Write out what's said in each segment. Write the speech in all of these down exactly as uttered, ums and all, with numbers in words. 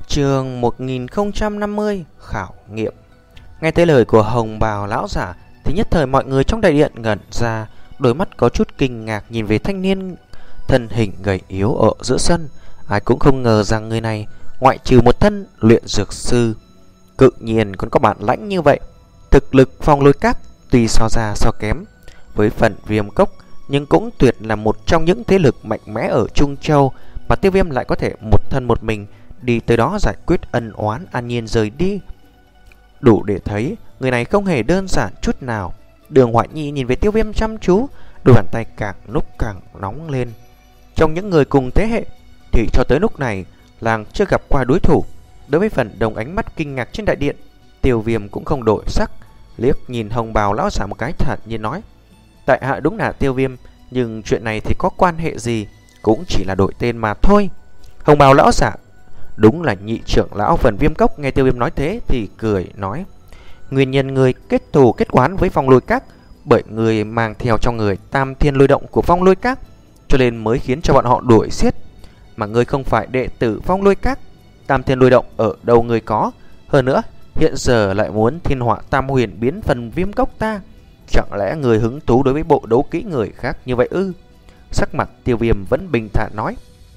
Chương một nghìn không trăm năm mươi khảo nghiệm. Nghe tới lời của Hồng Bào lão giả thì nhất thời mọi người trong đại điện ngẩn ra, đôi mắt có chút kinh ngạc nhìn về thanh niên thân hình gầy yếu ở giữa sân. Ai cũng không ngờ rằng người này ngoại trừ một thân luyện dược sư, cự nhiên còn có bản lãnh như vậy. Thực lực Phong Lôi Các tuy so ra so kém với phần Viêm Cốc, nhưng cũng tuyệt là một trong những thế lực mạnh mẽ ở Trung Châu, mà Tiêu Viêm lại có thể một thân một mình đi tới đó giải quyết ân oán, an nhiên rời đi. Đủ để thấy người này không hề đơn giản chút nào. Đường Hoại Nhi nhìn về Tiêu Viêm chăm chú, đôi bàn tay càng lúc càng nóng lên. Trong những người cùng thế hệ thì cho tới lúc này làng chưa gặp qua đối thủ. Đối với phần đồng ánh mắt kinh ngạc trên đại điện, Tiêu Viêm cũng không đổi sắc, liếc nhìn Hồng Bào lão giả một cái thản nhiên nói: tại hạ đúng là Tiêu Viêm, nhưng chuyện này thì có quan hệ gì, cũng chỉ là đổi tên mà thôi. Hồng Bào lão giả đúng là nhị trưởng lão phần Viêm Cốc, nghe Tiêu Viêm nói thế thì cười nói: nguyên nhân người kết thù kết oán với Phong Lôi Các bởi người mang theo trong người Tam Thiên Lôi Động của Phong Lôi Các, cho nên mới khiến cho bọn họ đuổi giết. Mà ngươi không phải đệ tử Phong Lôi Các, Tam Thiên Lôi Động ở đâu người có? Hơn nữa hiện giờ lại muốn thiên họa tam huyền biến phần Viêm Cốc ta, chẳng lẽ người hứng thú đối với bộ đấu kỹ người khác như vậy ư? Sắc mặt Tiêu Viêm vẫn bình thản nói: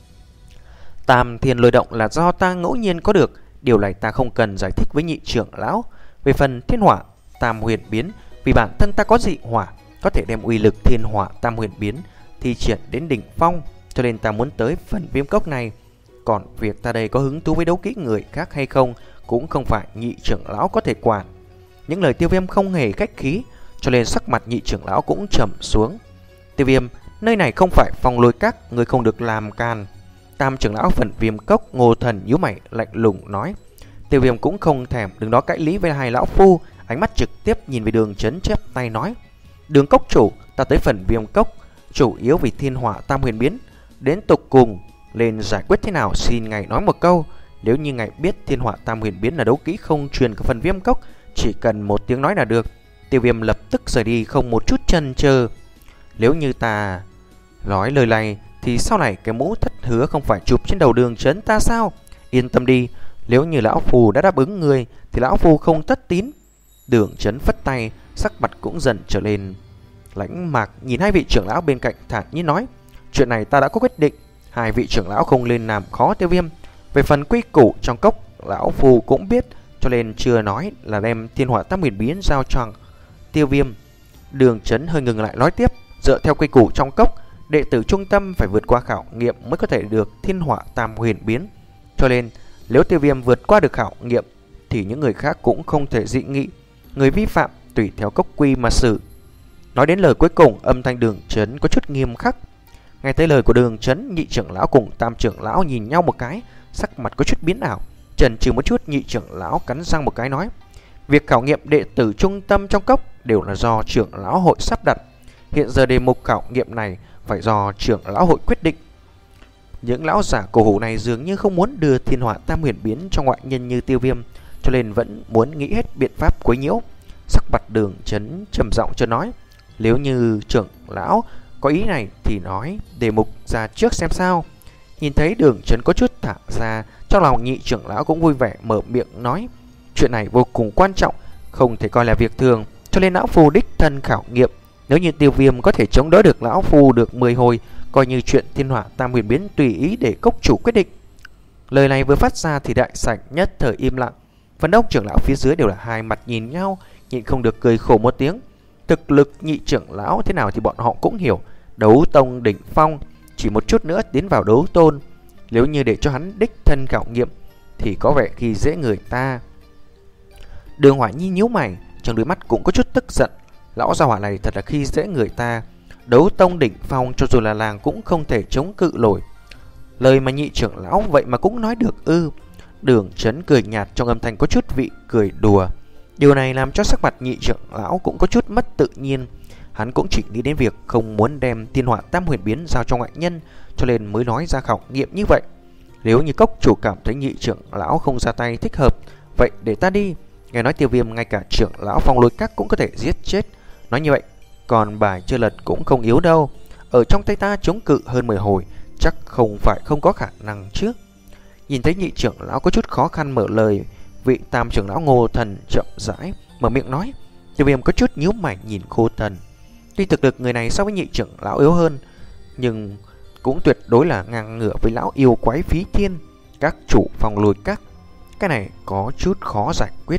Tam Thiên Lôi Động là do ta ngẫu nhiên có được, điều này ta không cần giải thích với nhị trưởng lão. Về phần thiên hỏa tam huyền biến, vì bản thân ta có dị hỏa, có thể đem uy lực thiên hỏa tam huyền biến thi triển đến đỉnh phong, cho nên ta muốn tới phần Viêm Cốc này. Còn việc ta đây có hứng thú với đấu kỹ người khác hay không cũng không phải nhị trưởng lão có thể quản. Những lời Tiêu Viêm không hề khách khí, cho nên sắc mặt nhị trưởng lão cũng trầm xuống. Tiêu Viêm, nơi này không phải Phong Lôi Các, người không được làm can. Tam trưởng lão phần Viêm Cốc Ngô Thần nhíu mày lạnh lùng nói. Tiêu Viêm cũng không thèm đứng đó cãi lý với hai lão phu, ánh mắt trực tiếp nhìn về Đường Chấn chép tay nói: Đường Cốc chủ, ta tới phần Viêm Cốc chủ yếu vì thiên hỏa tam huyền biến, đến tục cùng lên giải quyết thế nào xin ngài nói một câu. Nếu như ngài biết thiên hỏa tam huyền biến là đấu kỹ không truyền của phần Viêm Cốc, chỉ cần một tiếng nói là được. Tiêu Viêm lập tức rời đi không một chút chần chờ. Nếu như ta nói lời này thì sau này cái mũ thất hứa không phải chụp trên đầu Đường Chấn ta sao? Yên tâm đi, nếu như lão phù đã đáp ứng người thì lão phù không thất tín. Đường Chấn phất tay, sắc mặt cũng dần trở lên lãnh mạc, nhìn hai vị trưởng lão bên cạnh thản nhiên nói: chuyện này ta đã có quyết định, hai vị trưởng lão không lên làm khó Tiêu Viêm. Về phần quy củ trong cốc, lão phù cũng biết, cho nên chưa nói là đem thiên hỏa tam huyền biến giao cho Tiêu Viêm. Đường Chấn hơi ngừng lại nói tiếp: dựa theo quy củ trong cốc, đệ tử trung tâm phải vượt qua khảo nghiệm mới có thể được thiên hỏa tam huyền biến. Cho nên nếu Tiêu Viêm vượt qua được khảo nghiệm thì những người khác cũng không thể dị nghị, người vi phạm tùy theo cốc quy mà xử. Nói đến lời cuối cùng, âm thanh Đường Chấn có chút nghiêm khắc. Nghe tới lời của Đường Chấn, nhị trưởng lão cùng tam trưởng lão nhìn nhau một cái, sắc mặt có chút biến ảo. Chần chừ một chút, nhị trưởng lão cắn răng một cái nói: việc khảo nghiệm đệ tử trung tâm trong cốc đều là do trưởng lão hội sắp đặt. Hiện giờ đề mục khảo nghiệm này phải do trưởng lão hội quyết định. Những lão giả cổ hủ này dường như không muốn đưa thiên hỏa tam huyền biến cho ngoại nhân như Tiêu Viêm, cho nên vẫn muốn nghĩ hết biện pháp quấy nhiễu. Sắc mặt Đường Chấn trầm giọng cho nói: nếu như trưởng lão có ý này thì nói đề mục ra trước xem sao. Nhìn thấy Đường Chấn có chút thả ra, trong lòng nhị trưởng lão cũng vui vẻ mở miệng nói: chuyện này vô cùng quan trọng, không thể coi là việc thường, cho nên lão phu đích thân khảo nghiệm. Nếu như Tiêu Viêm có thể chống đỡ được lão phu được mười hồi, coi như chuyện thiên hỏa tam huyền biến tùy ý để cốc chủ quyết định. Lời này vừa phát ra thì đại sảnh nhất thời im lặng. Phần đông trưởng lão phía dưới đều là hai mặt nhìn nhau, nhịn không được cười khổ một tiếng. Thực lực nhị trưởng lão thế nào thì bọn họ cũng hiểu, đấu tông đỉnh phong, chỉ một chút nữa tiến vào đấu tôn. Nếu như để cho hắn đích thân khảo nghiệm thì có vẻ khi dễ người ta. Đường Hoài Nhi nhíu mày, trong đôi mắt cũng có chút tức giận. Lão gia hỏa này thật là khi dễ người ta. Đấu tông đỉnh phong cho dù là làng cũng không thể chống cự nổi. Lời mà nhị trưởng lão vậy mà cũng nói được ư? Đường Chấn cười nhạt, trong âm thanh có chút vị cười đùa. Điều này làm cho sắc mặt nhị trưởng lão cũng có chút mất tự nhiên. Hắn cũng chỉ nghĩ đến việc không muốn đem thiên hỏa tam huyền biến giao cho ngoại nhân, cho nên mới nói ra khảo nghiệm như vậy. Nếu như cốc chủ cảm thấy nhị trưởng lão không ra tay thích hợp, vậy để ta đi. Nghe nói Tiêu Viêm ngay cả trưởng lão Phong Lôi Các cũng có thể giết chết. Nói như vậy, còn bài chưa lật cũng không yếu đâu. Ở trong tay ta chống cự hơn mười hồi, chắc không phải không có khả năng chứ. Nhìn thấy nhị trưởng lão có chút khó khăn mở lời, vị tam trưởng lão Ngô Thần chậm rãi mở miệng nói. Tiêu Viêm có chút nhíu mày nhìn Ngô Thần. Tuy thực lực người này so với nhị trưởng lão yếu hơn, nhưng cũng tuyệt đối là ngang ngửa với lão yêu quái Phí Thiên, các chủ phòng lùi các. Cái này có chút khó giải quyết.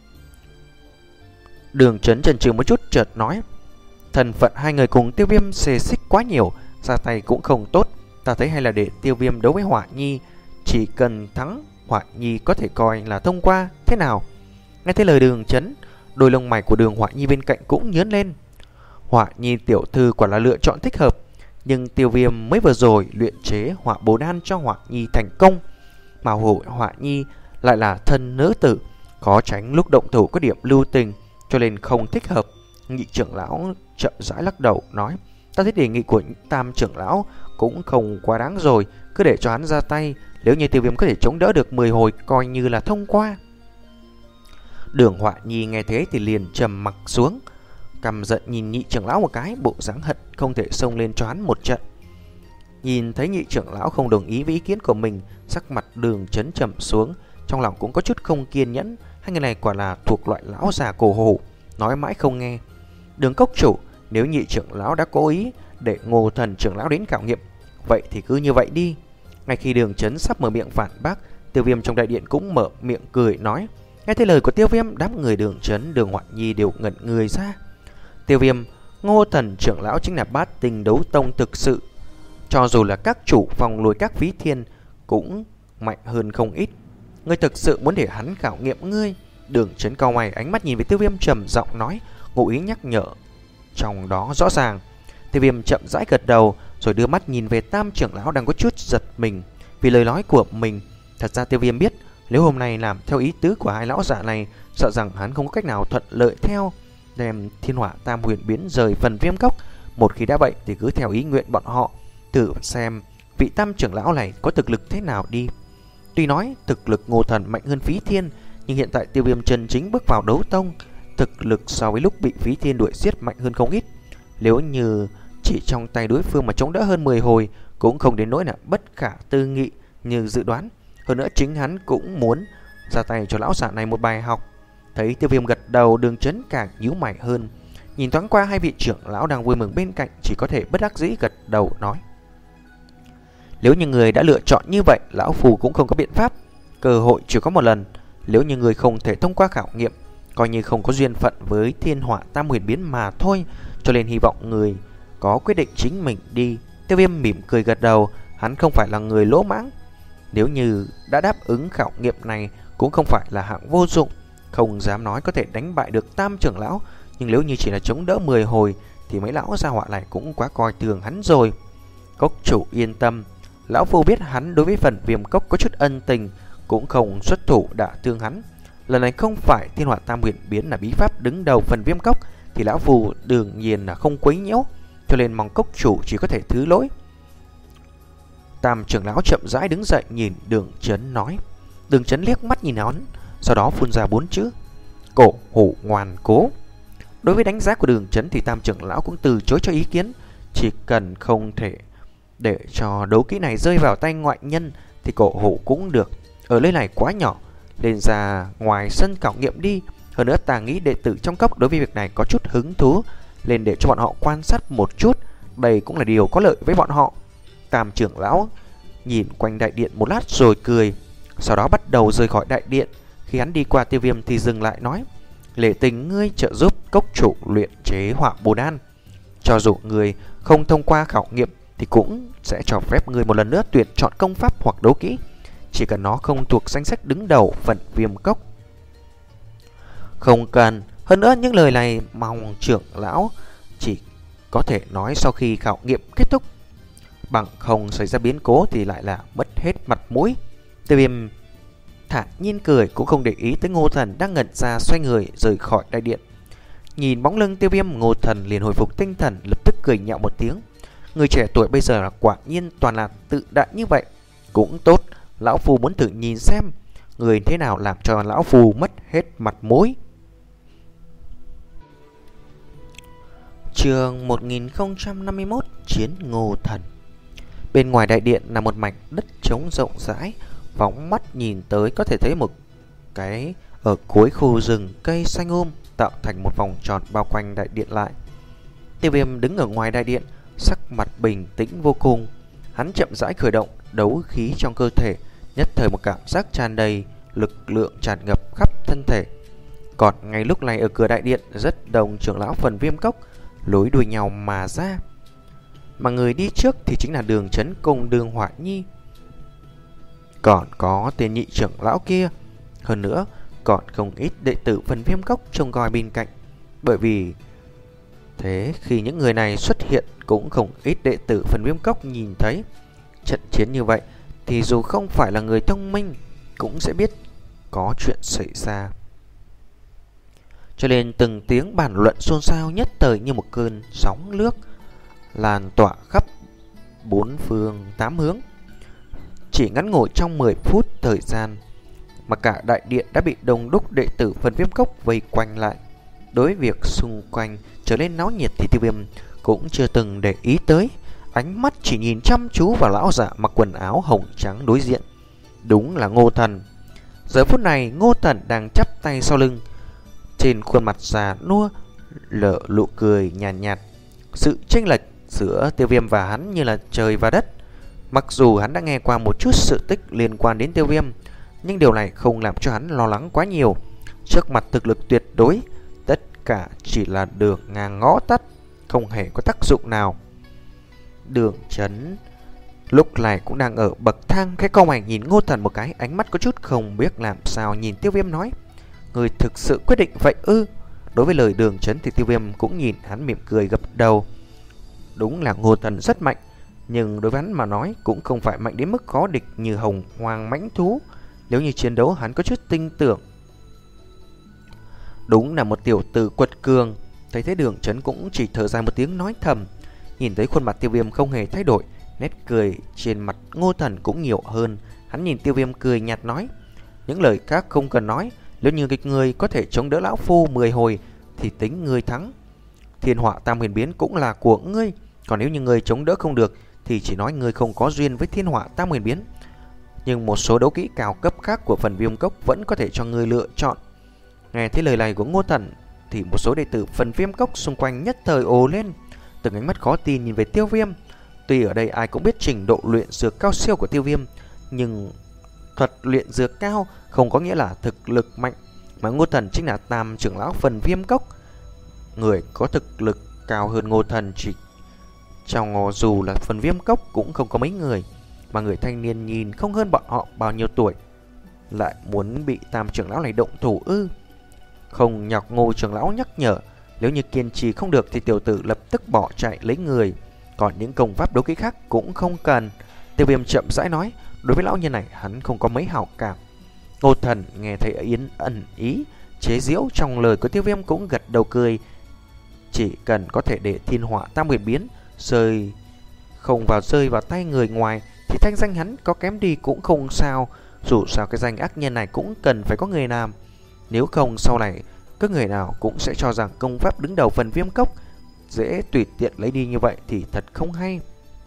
Đường Chấn chần chừ một chút chợt nói, thân phận hai người cùng Tiêu Viêm xê xích quá nhiều, ra tay cũng không tốt. Ta thấy hay là để Tiêu Viêm đấu với Hỏa Nhi, chỉ cần thắng Hỏa Nhi có thể coi là thông qua, thế nào? Nghe thấy lời Đường Chấn, đôi lông mày của Đường Hỏa Nhi bên cạnh cũng nhướng lên. Hỏa Nhi tiểu thư quả là lựa chọn thích hợp, nhưng Tiêu Viêm mới vừa rồi luyện chế hỏa bồ đan cho Hỏa Nhi thành công, mà hộ Hỏa Nhi lại là thân nữ tử, khó tránh lúc động thủ có điểm lưu tình, cho nên không thích hợp. Nhị trưởng lão chậm rãi lắc đầu nói, ta thấy đề nghị của tam trưởng lão cũng không quá đáng rồi, cứ để cho hắn ra tay. Nếu như Tiêu Viêm có thể chống đỡ được mười hồi coi như là thông qua. Đường Họa Nhi nghe thế thì liền trầm mặc xuống, căm giận nhìn nhị trưởng lão một cái, bộ dáng hận không thể xông lên cho hắn một trận. Nhìn thấy nhị trưởng lão không đồng ý với ý kiến của mình, sắc mặt Đường Chấn trầm xuống, trong lòng cũng có chút không kiên nhẫn. Hai người này quả là thuộc loại lão già cổ hủ, nói mãi không nghe. Đường cốc chủ, nếu nhị trưởng lão đã cố ý để Ngô Thần trưởng lão đến khảo nghiệm, vậy thì cứ như vậy đi. Ngay khi Đường Chấn sắp mở miệng phản bác, Tiêu Viêm trong đại điện cũng mở miệng cười nói. Nghe thấy lời của Tiêu Viêm, đám người Đường Chấn, Đường Họa Nhi đều ngẩn người ra. Tiêu Viêm, Ngô Thần trưởng lão chính là bát tinh đấu tông thực sự, cho dù là các chủ phòng lùi các Phí Thiên cũng mạnh hơn không ít. Ngươi thực sự muốn để hắn khảo nghiệm ngươi? Đường Chấn cau mày, ánh mắt nhìn về Tiêu Viêm trầm giọng nói, ngụ ý nhắc nhở trong đó rõ ràng. Tiêu Viêm chậm rãi gật đầu, rồi đưa mắt nhìn về tam trưởng lão đang có chút giật mình vì lời nói của mình. Thật ra Tiêu Viêm biết, nếu hôm nay làm theo ý tứ của hai lão giả này, sợ rằng hắn không có cách nào thuận lợi theo đem thiên hỏa tam huyền biến rời phần viêm cốc. Một khi đã vậy thì cứ theo ý nguyện bọn họ, thử xem vị tam trưởng lão này có thực lực thế nào đi. Tuy nói thực lực Ngô Thần mạnh hơn Phí Thiên, nhưng hiện tại Tiêu Viêm chân chính bước vào đấu tông, thực lực so với lúc bị Phí Thiên đuổi giết mạnh hơn không ít. Nếu như chỉ trong tay đối phương mà chống đỡ hơn mười hồi, cũng không đến nỗi là bất khả tư nghị như dự đoán. Hơn nữa chính hắn cũng muốn ra tay cho lão giả này một bài học. Thấy Tiêu Viêm gật đầu, Đường Chấn càng nhíu mày hơn. Nhìn thoáng qua hai vị trưởng lão đang vui mừng bên cạnh, chỉ có thể bất đắc dĩ gật đầu nói, nếu như người đã lựa chọn như vậy, lão phù cũng không có biện pháp. Cơ hội chỉ có một lần, nếu như người không thể thông qua khảo nghiệm, coi như không có duyên phận với thiên hỏa tam huyền biến mà thôi. Cho nên hy vọng người có quyết định chính mình đi. Tiêu Viêm mỉm cười gật đầu, hắn không phải là người lỗ mãng. Nếu như đã đáp ứng khảo nghiệm này, cũng không phải là hạng vô dụng. Không dám nói có thể đánh bại được tam trưởng lão, nhưng nếu như chỉ là chống đỡ mười hồi thì mấy lão gia họa này cũng quá coi thường hắn rồi. Cốc chủ yên tâm, lão phu biết hắn đối với phần viêm cốc có chút ân tình, cũng không xuất thủ đả thương hắn. Lần này không phải thiên hỏa tam huyền biến là bí pháp đứng đầu phần viêm cốc, thì lão phu đương nhiên là không quấy nhiễu, cho nên mong cốc chủ chỉ có thể thứ lỗi. Tam trưởng lão chậm rãi đứng dậy nhìn Đường Chấn nói. Đường Chấn liếc mắt nhìn hắn, sau đó phun ra bốn chữ: cổ hủ ngoan cố. Đối với đánh giá của Đường Chấn thì tam trưởng lão cũng từ chối cho ý kiến. Chỉ cần không thể để cho đấu kỹ này rơi vào tay ngoại nhân thì cổ hủ cũng được. Ở nơi này quá nhỏ, lên ra ngoài sân khảo nghiệm đi. Hơn nữa ta nghĩ đệ tử trong cốc đối với việc này có chút hứng thú, lên để cho bọn họ quan sát một chút. Đây cũng là điều có lợi với bọn họ. Tam trưởng lão nhìn quanh đại điện một lát rồi cười, sau đó bắt đầu rời khỏi đại điện. Khi hắn đi qua Tiêu Viêm thì dừng lại nói: Lệ Tình, ngươi trợ giúp cốc chủ luyện chế hỏa bồ đan, cho dù ngươi không thông qua khảo nghiệm thì cũng sẽ cho phép ngươi một lần nữa tuyển chọn công pháp hoặc đấu kỹ, chỉ cần nó không thuộc danh sách đứng đầu phần viêm cốc. Không cần. Hơn nữa những lời này mong trưởng lão chỉ có thể nói sau khi khảo nghiệm kết thúc, bằng không xảy ra biến cố thì lại là mất hết mặt mũi. Tiêu Viêm thản nhiên cười, cũng không để ý tới Ngô Thần đang ngẩn ra, xoay người rời khỏi đại điện. Nhìn bóng lưng Tiêu Viêm, Ngô Thần liền hồi phục tinh thần, lập tức cười nhạo một tiếng. Người trẻ tuổi bây giờ là quả nhiên toàn là tự đại như vậy. Cũng tốt, lão phu muốn thử nhìn xem người thế nào làm cho lão phu mất hết mặt mũi. Chương một nghìn không trăm năm mươi mốt, Chiến Ngô Thần. Bên ngoài đại điện là một mảnh đất trống rộng rãi, Phóng mắt nhìn tới có thể thấy một cái ở cuối khu rừng cây xanh um tạo thành một vòng tròn bao quanh đại điện lại. Tiêu Viêm đứng ở ngoài đại điện, sắc mặt bình tĩnh vô cùng. Hắn chậm rãi khởi động đấu khí trong cơ thể, nhất thời một cảm giác tràn đầy lực lượng tràn ngập khắp thân thể. Còn ngay lúc này ở cửa đại điện, rất đông trưởng lão phần Viêm Cốc lối đuôi nhau mà ra. Mà người đi trước thì chính là Đường Chấn cùng Đường Hỏa Nhi. Còn có tên nhị trưởng lão kia. Hơn nữa còn không ít đệ tử phần Viêm Cốc trông coi bên cạnh. Bởi vì thế khi những người này xuất hiện, cũng không ít đệ tử phần Viêm Cốc nhìn thấy trận chiến như vậy thì dù không phải là người thông minh cũng sẽ biết có chuyện xảy ra. Cho nên từng tiếng bàn luận xôn xao nhất thời như một cơn sóng nước lan tỏa khắp bốn phương tám hướng. Chỉ ngắn ngủi trong mười phút thời gian mà cả đại điện đã bị đông đúc đệ tử phần Viêm Cốc vây quanh lại. Đối với việc xung quanh trở nên náo nhiệt thì Tiêu Viêm cũng chưa từng để ý tới, ánh mắt chỉ nhìn chăm chú vào lão giả mặc quần áo hồng trắng đối diện. Đúng là Ngô Thần. Giờ phút này Ngô Thần đang chắp tay sau lưng, trên khuôn mặt già nua lở nụ cười nhàn nhạt, nhạt. Sự chênh lệch giữa Tiêu Viêm và hắn như là trời và đất. Mặc dù hắn đã nghe qua một chút sự tích liên quan đến Tiêu Viêm, nhưng điều này không làm cho hắn lo lắng quá nhiều. Trước mặt thực lực tuyệt đối, tất cả chỉ là đường ngang ngõ tắt, không hề có tác dụng nào. Đường Chấn lúc này cũng đang ở bậc thang, cái câu mày nhìn Ngô Thần một cái, ánh mắt có chút không biết làm sao, nhìn Tiêu Viêm nói: người thực sự quyết định vậy ư? Đối với lời Đường Chấn thì Tiêu Viêm cũng nhìn hắn mỉm cười gật đầu. Đúng là Ngô Thần rất mạnh, nhưng đối với hắn mà nói cũng không phải mạnh đến mức khó địch như hồng hoang mãnh thú. Nếu như chiến đấu hắn có chút tin tưởng. Đúng là một tiểu tử quật cường. Thấy thế Đường Chấn cũng chỉ thở dài một tiếng nói thầm. Nhìn thấy khuôn mặt Tiêu Viêm không hề thay đổi, nét cười trên mặt Ngô Thần cũng nhiều hơn. Hắn nhìn Tiêu Viêm cười nhạt nói: những lời khác không cần nói, nếu như kịch người có thể chống đỡ lão phu mười hồi thì tính ngươi thắng. Thiên Họa Tam Huyền Biến cũng là của ngươi, còn nếu như ngươi chống đỡ không được thì chỉ nói ngươi không có duyên với Thiên Họa Tam Huyền Biến. Nhưng một số đấu kỹ cao cấp khác của phần Viêm Cốc vẫn có thể cho ngươi lựa chọn. Nghe thấy lời này của Ngô Thần thì một số đệ tử phần Viêm Cốc xung quanh nhất thời ồ lên, từng ánh mắt khó tin nhìn về Tiêu Viêm. Tuy ở đây ai cũng biết trình độ luyện dược cao siêu của Tiêu Viêm, nhưng thuật luyện dược cao không có nghĩa là thực lực mạnh. Mà Ngô Thần chính là tam trưởng lão phần Viêm Cốc, người có thực lực cao hơn Ngô Thần chỉ trong dù là phần Viêm Cốc cũng không có mấy người. Mà người thanh niên nhìn không hơn bọn họ bao nhiêu tuổi, lại muốn bị tam trưởng lão này động thủ ư? Không nhọc Ngô trưởng lão nhắc nhở, nếu như kiên trì không được thì tiểu tử lập tức bỏ chạy lấy người. Còn những công pháp đấu kỹ khác cũng không cần. Tiêu Viêm chậm rãi nói, đối với lão nhân này hắn không có mấy hảo cảm. Ngô Thần nghe thấy yến ẩn ý chế giễu trong lời của Tiêu Viêm cũng gật đầu cười. Chỉ cần có thể để Thiên Họa Tam Huyền Biến rơi không vào rơi vào tay người ngoài thì thanh danh hắn có kém đi cũng không sao. Dù sao cái danh ác nhân này cũng cần phải có người làm. Nếu không sau này các người nào cũng sẽ cho rằng công pháp đứng đầu phần Viêm Cốc dễ tùy tiện lấy đi như vậy thì thật không hay.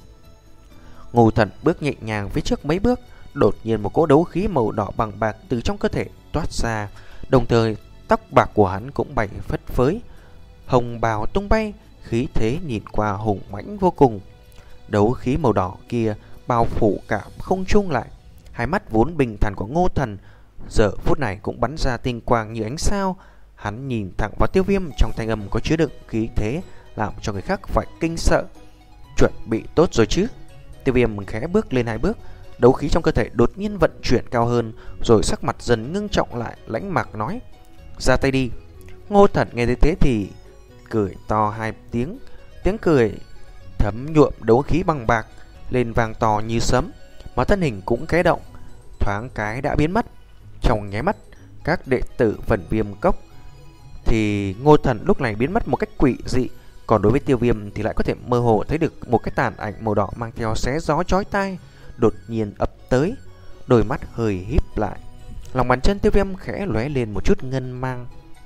Ngô Thần bước nhẹ nhàng phía trước mấy bước, đột nhiên một cỗ đấu khí màu đỏ bằng bạc từ trong cơ thể toát ra, đồng thời tóc bạc của hắn cũng bay phất phới, hồng bào tung bay, khí thế nhìn qua hùng mãnh vô cùng. Đấu khí màu đỏ kia bao phủ cả không trung lại. Hai mắt vốn bình thản của Ngô Thần giờ phút này cũng bắn ra tinh quang như ánh sao. Hắn nhìn thẳng vào Tiêu Viêm, trong thanh âm có chứa đựng khí thế làm cho người khác phải kinh sợ. Chuẩn bị tốt rồi chứ? Tiêu Viêm khẽ bước lên hai bước, đấu khí trong cơ thể đột nhiên vận chuyển cao hơn, rồi sắc mặt dần ngưng trọng lại, lãnh mạc nói: ra tay đi. Ngô Thần nghe thấy thế thì cười to hai tiếng, tiếng cười thấm nhuộm đấu khí bằng bạc lên vàng to như sấm, mà thân hình cũng khẽ động, thoáng cái đã biến mất. Trong nháy mắt các đệ tử phần Viêm Cốc thì Ngô Thần lúc này biến mất một cách quỷ dị. Còn đối với Tiêu Viêm thì lại có thể mơ hồ thấy được một cái tàn ảnh màu đỏ mang theo xé gió chói tai đột nhiên ập tới, đôi mắt hơi híp lại, lòng bàn chân Tiêu Viêm khẽ lóe lên một chút ngân mang,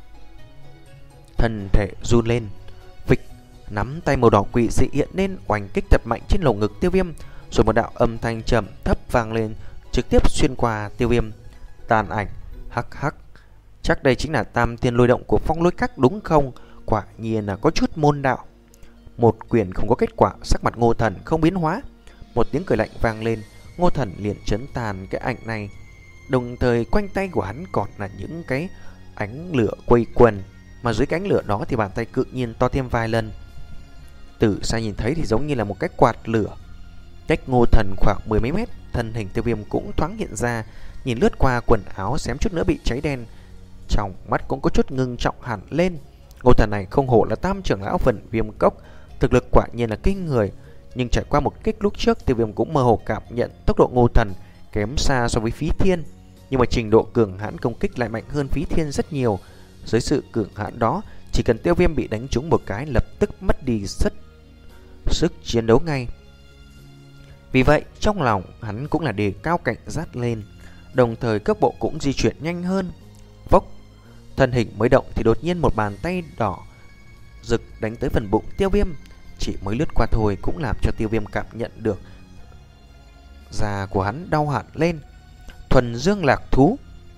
thân thể run lên, vịch, nắm tay màu đỏ quỷ dị hiện lên, oanh kích thật mạnh trên lồng ngực Tiêu Viêm, rồi một đạo âm thanh trầm thấp vang lên trực tiếp xuyên qua Tiêu Viêm. Tàn ảnh, hắc hắc, chắc đây chính là tam thiên lôi động của Phong Lôi Các đúng không? Quả nhiên là có chút môn đạo. Một quyền không có kết quả, sắc mặt Ngô Thần không biến hóa. Một tiếng cười lạnh vang lên, Ngô Thần liền chấn tàn cái ảnh này. Đồng thời quanh tay của hắn còn là những cái ánh lửa quây quần, mà dưới cái ánh lửa đó thì bàn tay cự nhiên to thêm vài lần. Từ xa nhìn thấy thì giống như là một cái quạt lửa. Cách Ngô Thần khoảng mười mấy mét, thân hình Tiêu Viêm cũng thoáng hiện ra, nhìn lướt qua quần áo xém chút nữa bị cháy đen, trong mắt cũng có chút ngưng trọng hẳn lên. Ngô Thần này không hổ là tam trưởng lão Phần Viêm Cốc, thực lực quả nhiên là kinh người. Nhưng trải qua một kích lúc trước, Tiêu Viêm cũng mơ hồ cảm nhận tốc độ Ngô Thần kém xa so với Phí Thiên, nhưng mà trình độ cường hãn công kích lại mạnh hơn Phí Thiên rất nhiều. Dưới sự cường hãn đó, chỉ cần Tiêu Viêm bị đánh trúng một cái lập tức mất đi rất sức chiến đấu ngay. Vì vậy trong lòng hắn cũng là đề cao cảnh giác lên, đồng thời cước bộ cũng di chuyển nhanh hơn. Vốc, thân hình mới động thì đột nhiên một bàn tay đỏ rực đánh tới phần bụng Tiêu Viêm. Chỉ mới lướt qua thôi cũng làm cho Tiêu Viêm cảm nhận được da của hắn đau hẳn lên. Thuần Dương Lạc Thú.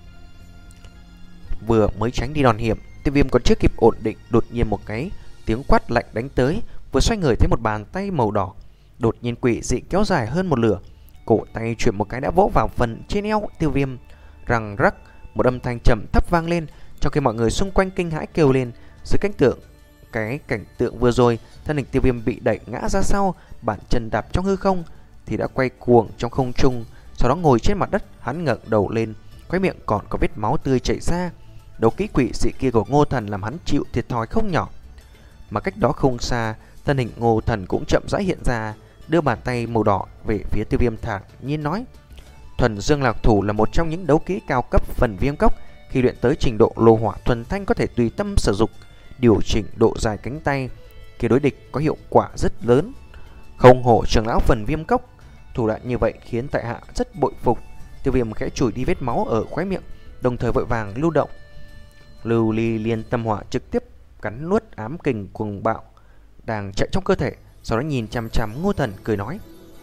Vừa mới tránh đi đòn hiểm, Tiêu Viêm còn chưa kịp ổn định, đột nhiên một cái tiếng quát lạnh đánh tới. Vừa xoay người thấy một bàn tay màu đỏ đột nhiên quỷ dị kéo dài hơn một lửa, cổ tay chuyển một cái đã vỗ vào phần trên eo Tiêu Viêm. Răng rắc, một âm thanh trầm thấp vang lên, trong khi mọi người xung quanh kinh hãi kêu lên. Dưới cảnh tượng cái cảnh tượng vừa rồi, thân hình Tiêu Viêm bị đẩy ngã ra sau, bàn chân đạp trong hư không thì đã quay cuồng trong không trung, sau đó ngồi trên mặt đất. Hắn ngẩng đầu lên, khóe miệng còn có vết máu tươi chảy ra. Đấu kỹ quỷ dị kia của Ngô Thần làm hắn chịu thiệt thòi không nhỏ. Mà cách đó không xa, thân hình Ngô Thần cũng chậm rãi hiện ra, đưa bàn tay màu đỏ về phía Tiêu Viêm thản nhiên nói: Thuần Dương Lạc Thủ là một trong những đấu kỹ cao cấp Phần Viêm Cốc, khi luyện tới trình độ lô hỏa thuần thanh có thể tùy tâm sử dụng, điều chỉnh độ dài cánh tay, khi đối địch có hiệu quả rất lớn. Không hổ trưởng lão Phần Viêm Cốc, thủ đoạn như vậy khiến tại hạ rất bội phục. Tiêu Viêm khẽ chùi đi vết máu ở khóe miệng, đồng thời vội vàng lưu động lưu ly liên tâm hỏa trực tiếp cắn nuốt ám kình cuồng bạo đang chạy trong cơ thể, sau đó nhìn chằm chằm Ngô Thần cười nói: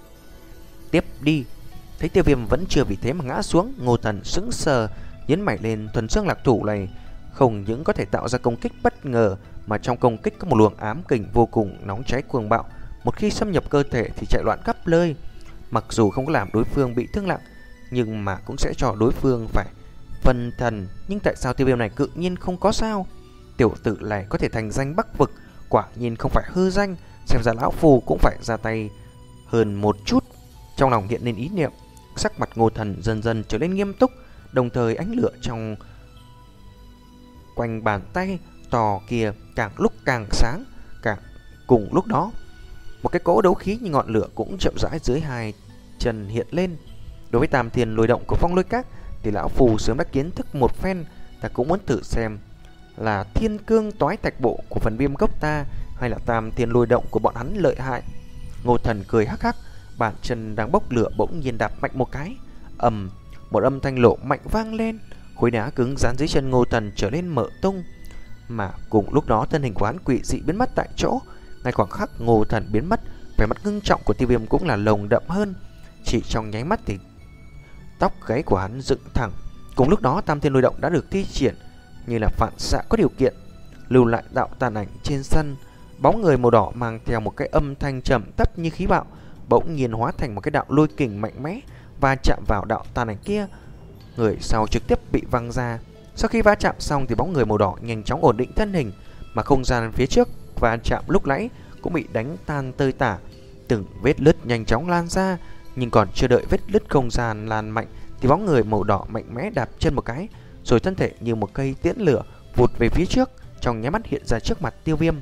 Tiếp đi. Thấy Tiêu Viêm vẫn chưa vì thế mà ngã xuống, Ngô Thần sững sờ, nhấn mày lên. Thuần Dương Lạc Thủ này không những có thể tạo ra công kích bất ngờ, mà trong công kích có một luồng ám kình vô cùng nóng cháy cuồng bạo, một khi xâm nhập cơ thể thì chạy loạn khắp nơi. Mặc dù không có làm đối phương bị thương nặng, nhưng mà cũng sẽ cho đối phương phải phân thần. Nhưng tại sao Tiêu Viêm này cự nhiên không có sao? Tiểu tử này có thể thành danh Bắc Vực, quả nhiên không phải hư danh. Xem ra lão phù cũng phải ra tay hơn một chút. Trong lòng hiện lên ý niệm, sắc mặt Ngô Thần dần dần trở nên nghiêm túc, đồng thời ánh lửa trong quanh bàn tay to kia càng lúc càng sáng. Càng cùng lúc đó, một cái cỗ đấu khí như ngọn lửa cũng chậm rãi dưới hai chân hiện lên. Đối với tam thiên lôi động của Phong Lôi Các thì lão phù sớm đã kiến thức một phen, ta cũng muốn thử xem là thiên cương toái thạch bộ của Phần Viêm Cốc ta hay là tam thiên lôi động của bọn hắn lợi hại. Ngô Thần cười hắc hắc, bàn chân đang bốc lửa bỗng nhiên đạp mạnh một cái, ầm, một âm thanh lộ mạnh vang lên, khối đá cứng rắn dưới chân Ngô Thần trở nên mở tung. Mà cùng lúc đó thân hình của hắn quỷ dị biến mất tại chỗ. Ngay khoảng khắc Ngô Thần biến mất, vẻ mặt ngưng trọng của Tiêu Viêm cũng là lồng đậm hơn. Chỉ trong nháy mắt thì tóc gáy của hắn dựng thẳng. Cùng lúc đó tam thiên lôi động đã được thi triển như là phản xạ có điều kiện, lưu lại đạo tàn ảnh trên sân. Bóng người màu đỏ mang theo một cái âm thanh trầm thấp như khí bạo, bỗng nhiên hóa thành một cái đạo lôi kình mạnh mẽ và chạm vào đạo tàn ảnh kia. Người sau trực tiếp bị văng ra. Sau khi va chạm xong thì bóng người màu đỏ nhanh chóng ổn định thân hình, mà không gian phía trước va chạm lúc nãy cũng bị đánh tan tơi tả. Từng vết lứt nhanh chóng lan ra, nhưng còn chưa đợi vết lứt không gian lan mạnh thì bóng người màu đỏ mạnh mẽ đạp chân một cái, rồi thân thể như một cây tiễn lửa vụt về phía trước, trong nháy mắt hiện ra trước mặt Tiêu Viêm.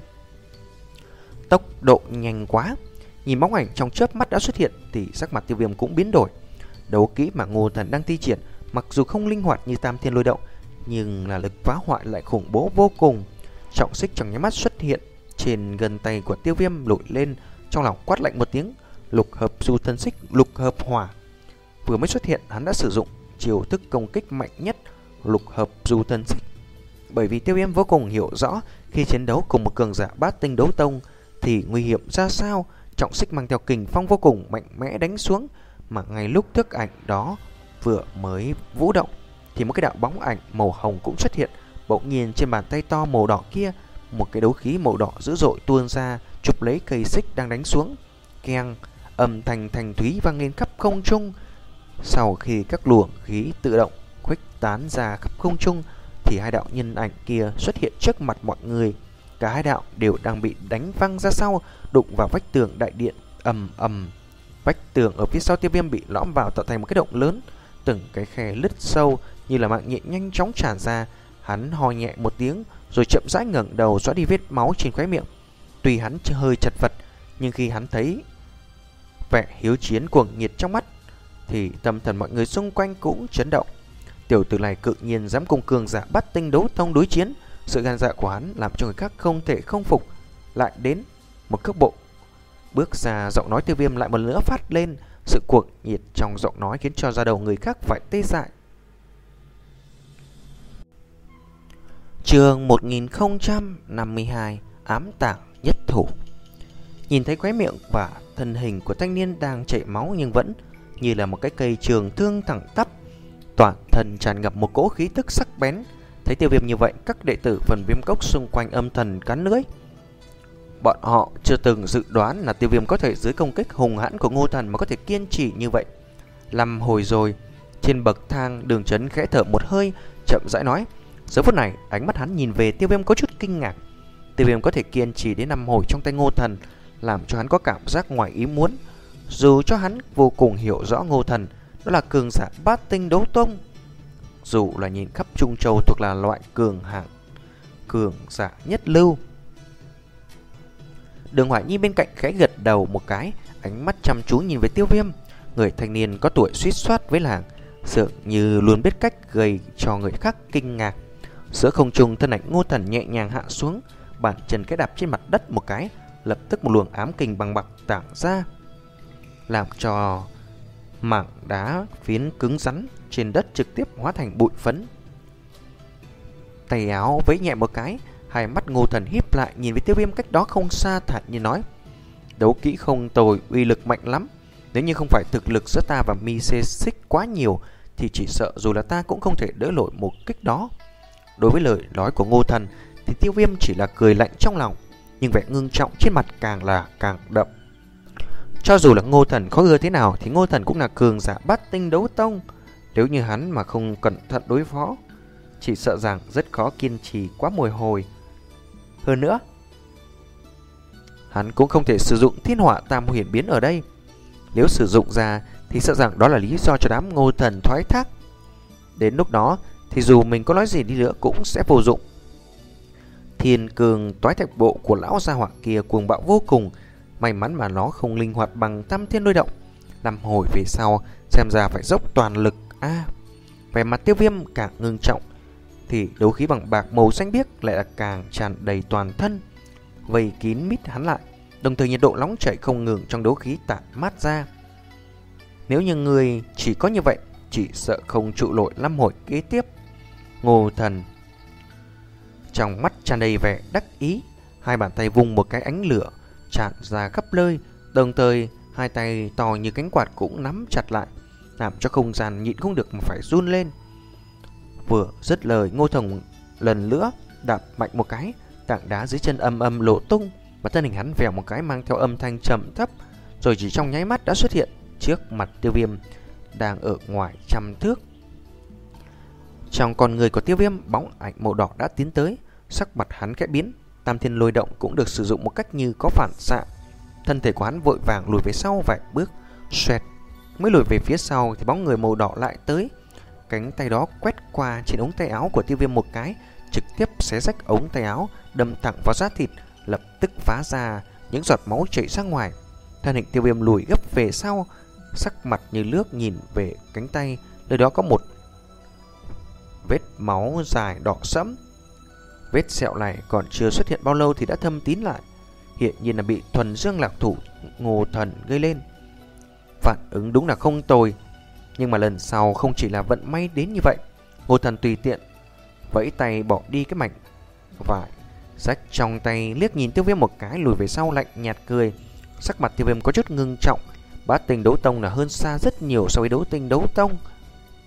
Tốc độ nhanh quá, nhìn bóng ảnh trong chớp mắt đã xuất hiện thì sắc mặt Tiêu Viêm cũng biến đổi. Đấu kỹ mà Ngô Thần đang thi triển mặc dù không linh hoạt như tam thiên lôi động, nhưng là lực phá hoại lại khủng bố vô cùng. Trọng xích trong nháy mắt xuất hiện trên gần tay của Tiêu Viêm nổi lên, trong lòng quát lạnh một tiếng: Lục hợp du thân xích, lục hợp hỏa. Vừa mới xuất hiện hắn đã sử dụng chiêu thức công kích mạnh nhất, lục hợp du thân xích. Bởi vì Tiêu Viêm vô cùng hiểu rõ khi chiến đấu cùng một cường giả bát tinh đấu tông thì nguy hiểm ra sao. Trọng xích mang theo kình phong vô cùng mạnh mẽ đánh xuống, mà ngay lúc thức ảnh đó vừa mới vũ động thì một cái đạo bóng ảnh màu hồng cũng xuất hiện. Bỗng nhiên trên bàn tay to màu đỏ kia, một cái đấu khí màu đỏ dữ dội tuôn ra, chụp lấy cây xích đang đánh xuống. Keng, âm thanh thanh thúy vang lên khắp không trung. Sau khi các luồng khí tự động khuếch tán ra khắp không trung thì hai đạo nhân ảnh kia xuất hiện trước mặt mọi người. Cả hai đạo đều đang bị đánh văng ra sau, đụng vào vách tường đại điện ầm ầm. Vách tường ở phía sau Tiêu Viêm bị lõm vào tạo thành một cái động lớn, từng cái khe lứt sâu như là mạng nhện nhanh chóng tràn ra. Hắn ho nhẹ một tiếng rồi chậm rãi ngẩng đầu xóa đi vết máu trên khóe miệng. Tuy hắn hơi chật vật, nhưng khi hắn thấy vẻ hiếu chiến cuồng nhiệt trong mắt thì tâm thần mọi người xung quanh cũng chấn động. Tiểu tử này cự nhiên dám cùng cường giả Bát Tinh đấu tông đối chiến. Sự gan dạ của hắn làm cho người khác không thể không phục. Lại đến một cước bộ bước ra, giọng nói Tiêu Viêm lại một lần nữa phát lên. Sự cuồng nhiệt trong giọng nói khiến cho da đầu người khác phải tê dại. Chương một nghìn không trăm năm mươi hai, ám tảng nhất thủ. Nhìn thấy khóe miệng và thân hình của thanh niên đang chảy máu nhưng vẫn như là một cái cây trường thương thẳng tắp, toàn thân tràn ngập một cỗ khí tức sắc bén. Thấy Tiêu Viêm như vậy, các đệ tử phần Viêm Cốc xung quanh âm thầm cắn lưỡi. Bọn họ chưa từng dự đoán là Tiêu Viêm có thể dưới công kích hùng hãn của Ngô Thần mà có thể kiên trì như vậy. Năm hồi rồi, trên bậc thang, Đường Chấn khẽ thở một hơi, chậm rãi nói. Giờ phút này, ánh mắt hắn nhìn về Tiêu Viêm có chút kinh ngạc. Tiêu Viêm có thể kiên trì đến năm hồi trong tay Ngô Thần, làm cho hắn có cảm giác ngoài ý muốn. Dù cho hắn vô cùng hiểu rõ Ngô Thần đó là cường giả Bát Tinh đấu tông, dù là nhìn khắp Trung Châu thuộc là loại cường hạng cường giả nhất lưu. Đường Hoài Nhi bên cạnh khẽ gật đầu một cái, ánh mắt chăm chú nhìn về Tiêu Viêm. Người thanh niên có tuổi suýt soát với làng, dường như luôn biết cách gây cho người khác kinh ngạc. Giữa không trung, thân ảnh Ngô Thần nhẹ nhàng hạ xuống, bàn chân cái đạp trên mặt đất một cái, lập tức một luồng ám kình bằng bạc tản ra, làm cho mảng đá phiến cứng rắn trên đất trực tiếp hóa thành bụi phấn. Tay áo vẫy nhẹ một cái, hai mắt Ngô Thần híp lại nhìn với Tiêu Viêm cách đó không xa, thản nhiên nói: đấu kỹ không tồi, uy lực mạnh lắm. Nếu như không phải thực lực giữa ta và Mi xê xích quá nhiều thì chỉ sợ dù là ta cũng không thể đỡ nổi một kích đó. Đối với lời nói của Ngô Thần thì Tiêu Viêm chỉ là cười lạnh trong lòng, nhưng vẻ ngưng trọng trên mặt càng là càng đậm. Cho dù là Ngô Thần khó ưa thế nào thì Ngô Thần cũng là cường giả Bát Tinh đấu tông. Nếu như hắn mà không cẩn thận đối phó, chỉ sợ rằng rất khó kiên trì quá một hồi. Hơn nữa, hắn cũng không thể sử dụng thiên hỏa tam huyền biến ở đây. Nếu sử dụng ra thì sợ rằng đó là lý do cho đám Ngô Thần thoái thác. Đến lúc đó thì dù mình có nói gì đi nữa cũng sẽ vô dụng. Thiên cường toái thạch bộ của lão gia hỏa kia cuồng bạo vô cùng, may mắn mà nó không linh hoạt bằng tam thiên lôi động. Năm hồi về sau xem ra phải dốc toàn lực a. À, vẻ mặt Tiêu Viêm càng ngưng trọng thì đấu khí bằng bạc màu xanh biếc lại là càng tràn đầy toàn thân, vây kín mít hắn lại, đồng thời nhiệt độ nóng chảy không ngừng trong đấu khí tản mát ra. Nếu như người chỉ có như vậy, chỉ sợ không trụ nổi năm hồi kế tiếp. Ngô Thần trong mắt tràn đầy vẻ đắc ý, hai bàn tay vung một cái ánh lửa tràn ra khắp nơi, đồng thời hai tay to như cánh quạt cũng nắm chặt lại, làm cho không gian nhịn không được mà phải run lên. Vừa dứt lời, Ngô Thần lần nữa đạp mạnh một cái, tảng đá dưới chân âm âm lộ tung, và thân hình hắn vèo một cái mang theo âm thanh trầm thấp, rồi chỉ trong nháy mắt đã xuất hiện trước mặt Tiêu Viêm đang ở ngoài trăm thước. Trong con người của Tiêu Viêm, bóng ảnh màu đỏ đã tiến tới, sắc mặt hắn khẽ biến, tam thiên lôi động cũng được sử dụng một cách như có phản xạ. Thân thể của hắn vội vàng lùi về sau vài bước, xoẹt, mới lùi về phía sau thì bóng người màu đỏ lại tới. Cánh tay đó quét qua trên ống tay áo của Tiêu Viêm một cái, trực tiếp xé rách ống tay áo, đâm thẳng vào da thịt, lập tức phá ra những giọt máu chảy ra ngoài. Thân hình Tiêu Viêm lùi gấp về sau, sắc mặt như nước nhìn về cánh tay, nơi đó có một vết máu dài đỏ sẫm. Vết sẹo này còn chưa xuất hiện bao lâu thì đã thâm tín lại, hiện nhiên là bị thuần dương lạc thủ Ngô Thần gây lên. Phản ứng đúng là không tồi, nhưng mà lần sau không chỉ là vận may đến như vậy. Ngô Thần tùy tiện vẫy tay bỏ đi cái mảnh vải rách trong tay, liếc nhìn Tiêu Viêm một cái, lùi về sau lạnh nhạt cười. Sắc mặt Tiêu Viêm có chút ngưng trọng. Bát Tinh đấu tông là hơn xa rất nhiều so với đấu tinh đấu tông.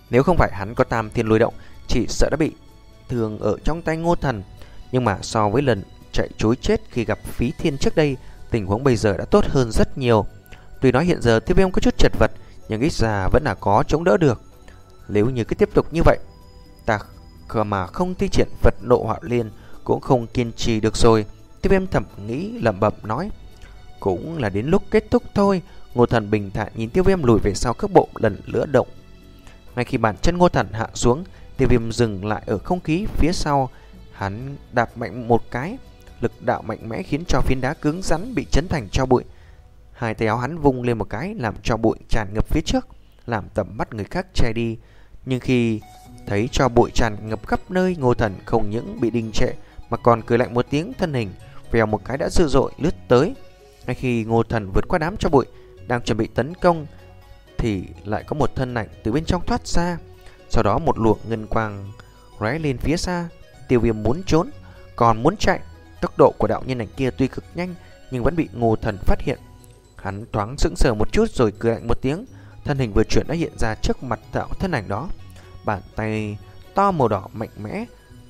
Nếu không phải hắn có tam thiên lôi động, chỉ sợ đã bị thương ở trong tay Ngô Thần. Nhưng mà so với lần chạy trối chết khi gặp Phí Thiên trước đây, tình huống bây giờ đã tốt hơn rất nhiều. Tuy nói hiện giờ Tiêu Viêm có chút chật vật, nhưng ít ra vẫn là có chống đỡ được. Nếu như cứ tiếp tục như vậy, ta mà không thi triển Phật Nộ Hỏa Liên cũng không kiên trì được rồi. Tiêu Viêm thầm nghĩ lẩm bẩm nói. Cũng là đến lúc kết thúc thôi. Ngô Thần bình thản nhìn Tiêu Viêm lùi về sau cước bộ lần nữa động. Ngay khi bàn chân Ngô Thần hạ xuống, Tiêu Viêm dừng lại ở không khí phía sau. Hắn đạp mạnh một cái, lực đạo mạnh mẽ khiến cho phiến đá cứng rắn bị chấn thành tro bụi. Hai tay áo hắn vung lên một cái, làm cho bụi tràn ngập phía trước, làm tầm mắt người khác che đi. Nhưng khi thấy cho bụi tràn ngập khắp nơi, Ngô Thần không những bị đình trệ mà còn cười lạnh một tiếng, thân hình vèo một cái đã dữ dội lướt tới. Ngay khi Ngô Thần vượt qua đám cho bụi đang chuẩn bị tấn công, thì lại có một thân ảnh từ bên trong thoát ra. Sau đó một luồng ngân quang lóe lên phía xa. Tiêu Viêm muốn trốn, còn muốn chạy. Tốc độ của đạo nhân ảnh kia tuy cực nhanh, nhưng vẫn bị Ngô Thần phát hiện. Hắn thoáng sững sờ một chút rồi cười lạnh một tiếng. Thân hình vừa chuyển đã hiện ra trước mặt đạo thân ảnh đó. Bàn tay to màu đỏ mạnh mẽ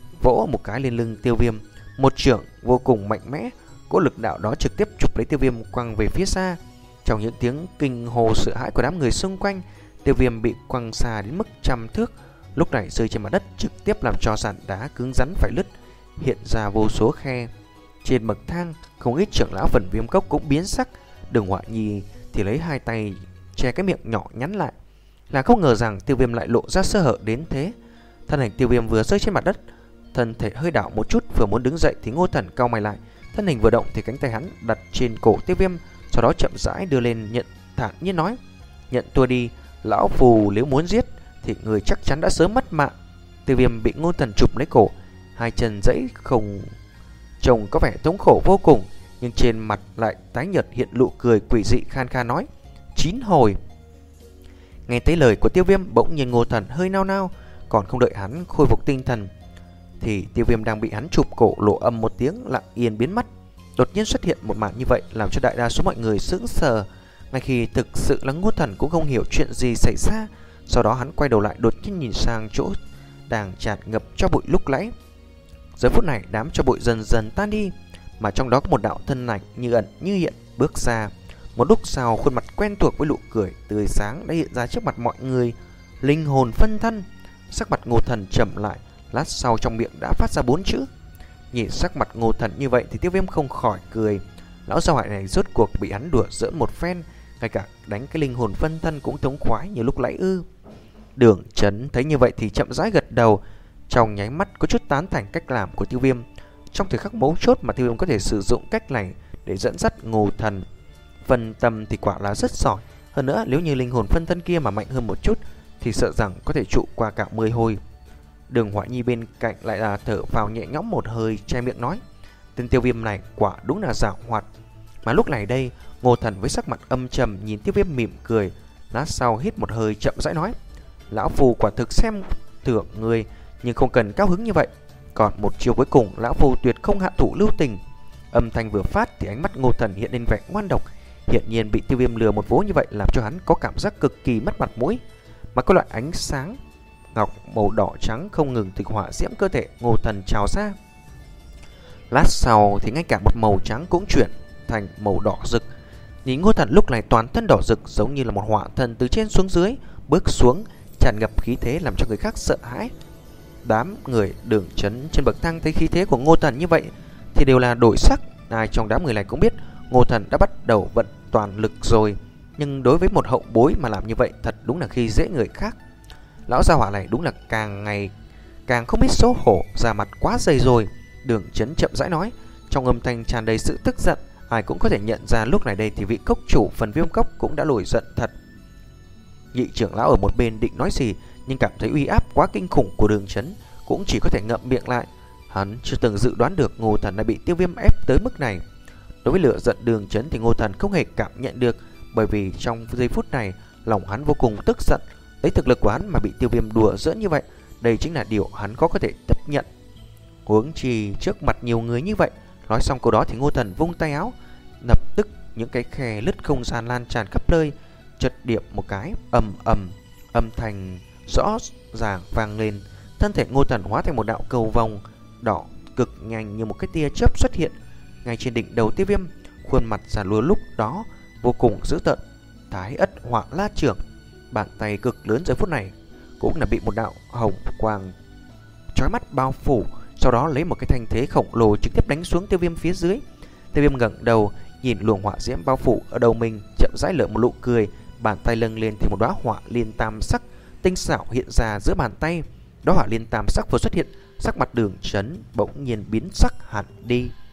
vỗ một cái lên lưng Tiêu Viêm. Một chưởng vô cùng mạnh mẽ, cỗ lực đạo đó trực tiếp chụp lấy Tiêu Viêm quăng về phía xa. Trong những tiếng kinh hô sợ hãi của đám người xung quanh, Tiêu Viêm bị quăng xa đến mức trăm thước, lúc này rơi trên mặt đất, trực tiếp làm cho sàn đá cứng rắn phải lứt, hiện ra vô số khe. Trên bậc thang, không ít trưởng lão phần Viêm Cốc cũng biến sắc. Đường Họa Nhi thì lấy hai tay che cái miệng nhỏ nhắn lại, là không ngờ rằng Tiêu Viêm lại lộ ra sơ hở đến thế. Thân hình Tiêu Viêm vừa rơi trên mặt đất, thân thể hơi đảo một chút, vừa muốn đứng dậy thì Ngô Thần cau mày lại. Thân hình vừa động thì cánh tay hắn đặt trên cổ Tiêu Viêm, sau đó chậm rãi đưa lên, nhận thản nhiên nói: "Nhận thua đi, lão phù nếu muốn giết thì người chắc chắn đã sớm mất mạng." Tiêu Viêm bị Ngô Thần chụp lấy cổ, hai chân giãy không, trông có vẻ thống khổ vô cùng, nhưng trên mặt lại tái nhợt hiện nụ cười quỷ dị, khan khan nói: "Chín hồi." Nghe thấy lời của Tiêu Viêm, bỗng nhiên Ngô Thần hơi nao nao, còn không đợi hắn khôi phục tinh thần thì Tiêu Viêm đang bị hắn chụp cổ lộ âm một tiếng, lặng yên biến mất. Đột nhiên xuất hiện một màn như vậy làm cho đại đa số mọi người sững sờ. Ngay khi thực sự là Ngô Thần cũng không hiểu chuyện gì xảy ra. Sau đó hắn quay đầu lại, đột nhiên nhìn sang chỗ đang tràn ngập cho bụi lúc nãy. Giờ phút này đám cho bụi dần dần tan đi, mà trong đó có một đạo thân ảnh như ẩn như hiện bước ra. Một lúc sau, khuôn mặt quen thuộc với nụ cười tươi sáng đã hiện ra trước mặt mọi người. Linh hồn phân thân. Sắc mặt Ngô Thần trầm lại, lát sau trong miệng đã phát ra bốn chữ. Nhìn sắc mặt Ngô Thần như vậy thì Tiêu Viêm không khỏi cười. Lão già hoại này rốt cuộc bị hắn đùa giỡn một phen, ngay cả đánh cái linh hồn phân thân cũng thống khoái như lúc nãy ư? Đường Chấn thấy như vậy thì chậm rãi gật đầu, trong nháy mắt có chút tán thành cách làm của Tiêu Viêm. Trong thời khắc mấu chốt mà Tiêu Viêm có thể sử dụng cách này để dẫn dắt Ngô Thần, phân tâm thì quả là rất giỏi. Hơn nữa, nếu như linh hồn phân thân kia mà mạnh hơn một chút thì sợ rằng có thể trụ qua cả mười hồi. Đường Họa Nhi bên cạnh lại là thở phào nhẹ nhõm một hơi, che miệng nói: "Tên Tiêu Viêm này quả đúng là giảo hoạt." Mà lúc này đây, Ngô Thần với sắc mặt âm trầm nhìn Tiêu Viêm mỉm cười, lát sau hít một hơi chậm rãi nói: "Lão phù quả thực xem thường người, nhưng không cần cao hứng như vậy. Còn một chiêu cuối cùng, lão phù tuyệt không hạ thủ lưu tình." Âm thanh vừa phát thì ánh mắt Ngô Thần hiện lên vẻ ngoan độc. Hiện nhiên bị Tiêu Viêm lừa một vố như vậy làm cho hắn có cảm giác cực kỳ mất mặt mũi. Mà có loại ánh sáng ngọc màu đỏ trắng không ngừng từ hỏa diễm cơ thể Ngô Thần trào ra. Lát sau thì ngay cả một màu trắng cũng chuyển thành màu đỏ rực. Nhìn Ngô Thần lúc này toàn thân đỏ rực, giống như là một hỏa thần từ trên xuống dưới bước xuống, tràn ngập khí thế làm cho người khác sợ hãi. Đám người Đường Chấn trên bậc thang thấy khí thế của Ngô Thần như vậy thì đều là đổi sắc. Ai trong đám người này cũng biết Ngô Thần đã bắt đầu vận toàn lực rồi, nhưng đối với một hậu bối mà làm như vậy thật đúng là khi dễ người khác. Lão gia hỏa này đúng là càng ngày càng không biết xấu hổ, da mặt quá dày rồi. Đường Chấn chậm rãi nói, trong âm thanh tràn đầy sự tức giận. Ai cũng có thể nhận ra lúc này đây thì vị cốc chủ phần Viêm Cốc cũng đã nổi giận thật. Nhị trưởng lão ở một bên định nói gì, nhưng cảm thấy uy áp quá kinh khủng của Đường Chấn, cũng chỉ có thể ngậm miệng lại. Hắn chưa từng dự đoán được Ngô Thần đã bị Tiêu Viêm ép tới mức này. Đối với lửa giận Đường Chấn thì Ngô Thần không hề cảm nhận được, bởi vì trong giây phút này lòng hắn vô cùng tức giận. Lấy thực lực của hắn mà bị Tiêu Viêm đùa giỡn như vậy, đây chính là điều hắn khó có thể chấp nhận. Huống chi trước mặt nhiều người như vậy. Nói xong câu đó thì Ngô Thần vung tay áo, lập tức những cái khe lứt không gian lan tràn khắp nơi, chợt điệp một cái, ầm ầm, âm thanh rõ ràng vang lên. Thân thể Ngô Tần hóa thành một đạo cầu vòng đỏ cực nhanh như một cái tia chớp xuất hiện ngay trên đỉnh đầu Tiêu Viêm. Khuôn mặt già lùa lúc đó vô cùng dữ tợn. Thái Ất Hỏa La Trưởng, bàn tay cực lớn giờ phút này cũng là bị một đạo hồng quang chói mắt bao phủ, sau đó lấy một cái thanh thế khổng lồ trực tiếp đánh xuống Tiêu Viêm phía dưới. Tiêu Viêm ngẩng đầu nhìn luồng hỏa diễm bao phủ ở đầu mình, chậm rãi lở một nụ cười, bàn tay lâng lên thì một đóa hỏa liên tam sắc tinh xảo hiện ra giữa bàn tay. Đó hỏa liên tam sắc vừa xuất hiện, sắc mặt Đường Chấn bỗng nhiên biến sắc hẳn đi.